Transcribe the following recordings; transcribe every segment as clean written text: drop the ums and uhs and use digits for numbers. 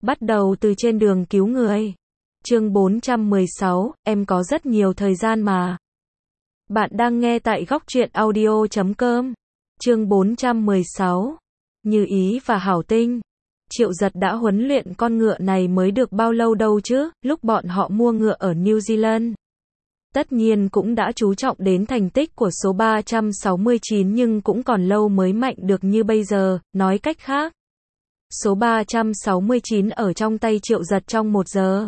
Bắt đầu từ trên đường cứu người. Chương 416, em có rất nhiều thời gian mà. Bạn đang nghe tại góc truyện audio.com. Chương 416. Như Ý và Hảo Tinh. Triệu Giật đã huấn luyện con ngựa này mới được bao lâu đâu chứ, lúc bọn họ mua ngựa ở New Zealand. Tất nhiên cũng đã chú trọng đến thành tích của số 369 nhưng cũng còn lâu mới mạnh được như bây giờ, nói cách khác. Số 369 ở trong tay Triệu Giật trong 1 giờ.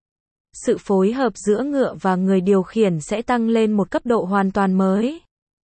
Sự phối hợp giữa ngựa và người điều khiển sẽ tăng lên một cấp độ hoàn toàn mới.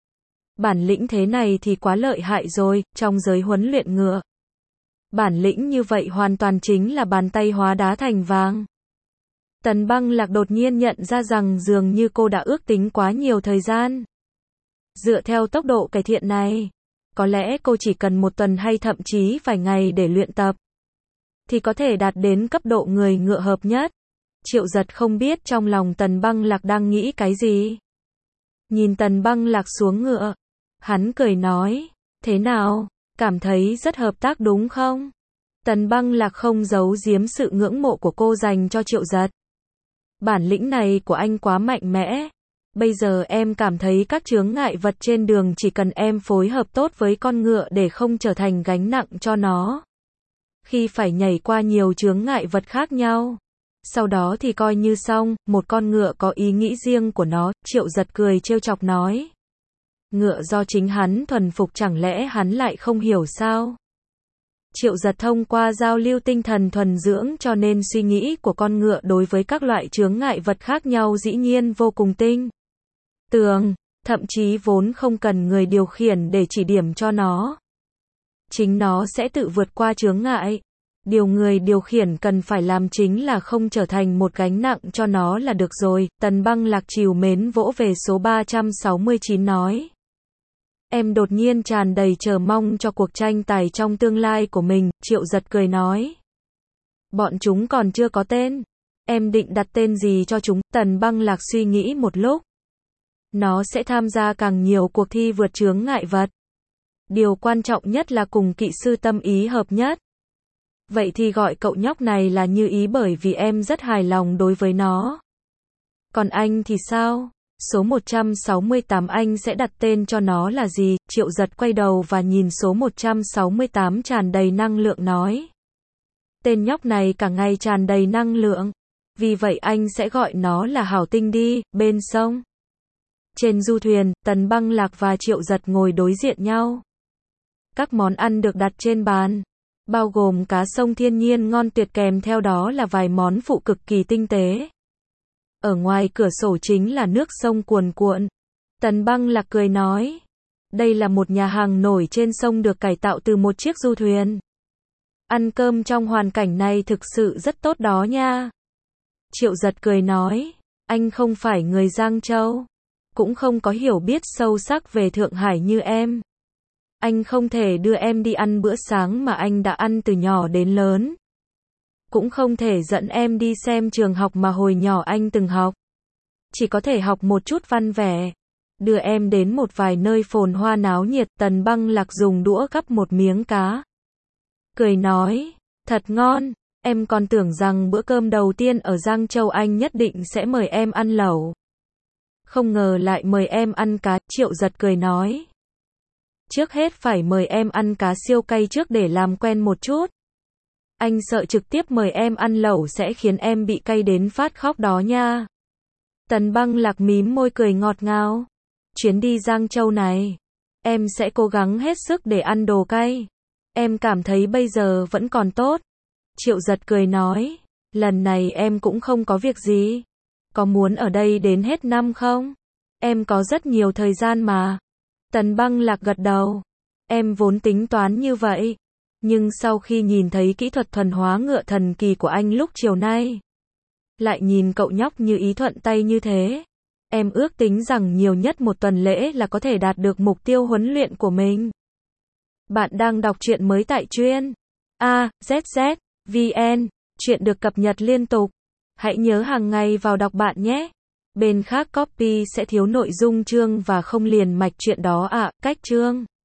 Bản lĩnh thế này thì quá lợi hại rồi, trong giới huấn luyện ngựa. Bản lĩnh như vậy hoàn toàn chính là bàn tay hóa đá thành vàng. Tần Băng Lạc đột nhiên nhận ra rằng dường như cô đã ước tính quá nhiều thời gian. Dựa theo tốc độ cải thiện này, có lẽ cô chỉ cần 1 tuần hay thậm chí vài ngày để luyện tập, thì có thể đạt đến cấp độ người ngựa hợp nhất. Triệu Giật không biết trong lòng Tần Băng Lạc đang nghĩ cái gì. Nhìn Tần Băng Lạc xuống ngựa, hắn cười nói, thế nào, cảm thấy rất hợp tác đúng không? Tần Băng Lạc không giấu giếm sự ngưỡng mộ của cô dành cho Triệu Giật. Bản lĩnh này của anh quá mạnh mẽ. Bây giờ em cảm thấy các chướng ngại vật trên đường chỉ cần em phối hợp tốt với con ngựa để không trở thành gánh nặng cho nó. Khi phải nhảy qua nhiều chướng ngại vật khác nhau, sau đó thì coi như xong, một con ngựa có ý nghĩ riêng của nó, Triệu Giật cười trêu chọc nói. Ngựa do chính hắn thuần phục chẳng lẽ hắn lại không hiểu sao? Triệu Giật thông qua giao lưu tinh thần thuần dưỡng cho nên suy nghĩ của con ngựa đối với các loại chướng ngại vật khác nhau dĩ nhiên vô cùng tinh tường, thậm chí vốn không cần người điều khiển để chỉ điểm cho nó. Chính nó sẽ tự vượt qua chướng ngại. Điều người điều khiển cần phải làm chính là không trở thành một gánh nặng cho nó là được rồi. Tần Băng Lạc trìu mến vỗ về số 369 nói. Em đột nhiên tràn đầy chờ mong cho cuộc tranh tài trong tương lai của mình, Triệu Giật cười nói. Bọn chúng còn chưa có tên. Em định đặt tên gì cho chúng? Tần Băng Lạc suy nghĩ một lúc. Nó sẽ tham gia càng nhiều cuộc thi vượt chướng ngại vật. Điều quan trọng nhất là cùng kỹ sư tâm ý hợp nhất. Vậy thì gọi cậu nhóc này là Như Ý bởi vì em rất hài lòng đối với nó. Còn anh thì sao? Số 168 anh sẽ đặt tên cho nó là gì? Triệu Giật quay đầu và nhìn số 168 tràn đầy năng lượng nói. Tên nhóc này cả ngày tràn đầy năng lượng. Vì vậy anh sẽ gọi nó là Hảo Tinh đi, bên sông. Trên du thuyền, Tần Băng Lạc và Triệu Giật ngồi đối diện nhau. Các món ăn được đặt trên bàn, bao gồm cá sông thiên nhiên ngon tuyệt kèm theo đó là vài món phụ cực kỳ tinh tế. Ở ngoài cửa sổ chính là nước sông cuồn cuộn. Tần Băng Lạc cười nói. Đây là một nhà hàng nổi trên sông được cải tạo từ một chiếc du thuyền. Ăn cơm trong hoàn cảnh này thực sự rất tốt đó nha. Triệu Giật cười nói. Anh không phải người Giang Châu, cũng không có hiểu biết sâu sắc về Thượng Hải như em. Anh không thể đưa em đi ăn bữa sáng mà anh đã ăn từ nhỏ đến lớn. Cũng không thể dẫn em đi xem trường học mà hồi nhỏ anh từng học. Chỉ có thể học một chút văn vẻ. Đưa em đến một vài nơi phồn hoa náo nhiệt. Tần Băng Lạc dùng đũa gắp một miếng cá. Cười nói, thật ngon, em còn tưởng rằng bữa cơm đầu tiên ở Giang Châu anh nhất định sẽ mời em ăn lẩu. Không ngờ lại mời em ăn cá, Triệu Giật cười nói. Trước hết phải mời em ăn cá siêu cay trước để làm quen một chút. Anh sợ trực tiếp mời em ăn lẩu sẽ khiến em bị cay đến phát khóc đó nha. Tần Băng Lạc mím môi cười ngọt ngào. Chuyến đi Giang Châu này, em sẽ cố gắng hết sức để ăn đồ cay. Em cảm thấy bây giờ vẫn còn tốt. Triệu Giật cười nói, lần này em cũng không có việc gì. Có muốn ở đây đến hết năm không? Em có rất nhiều thời gian mà. Tần Băng Lạc gật đầu. Em vốn tính toán như vậy. Nhưng sau khi nhìn thấy kỹ thuật thuần hóa ngựa thần kỳ của anh lúc chiều nay, lại nhìn cậu nhóc Như Ý thuận tay như thế, em ước tính rằng nhiều nhất 1 tuần lễ là có thể đạt được mục tiêu huấn luyện của mình. Bạn đang đọc truyện mới tại truyện AZZ.vn, truyện được cập nhật liên tục. Hãy nhớ hàng ngày vào đọc bạn nhé. Bên khác copy sẽ thiếu nội dung chương và không liền mạch truyện đó ạ. Cách chương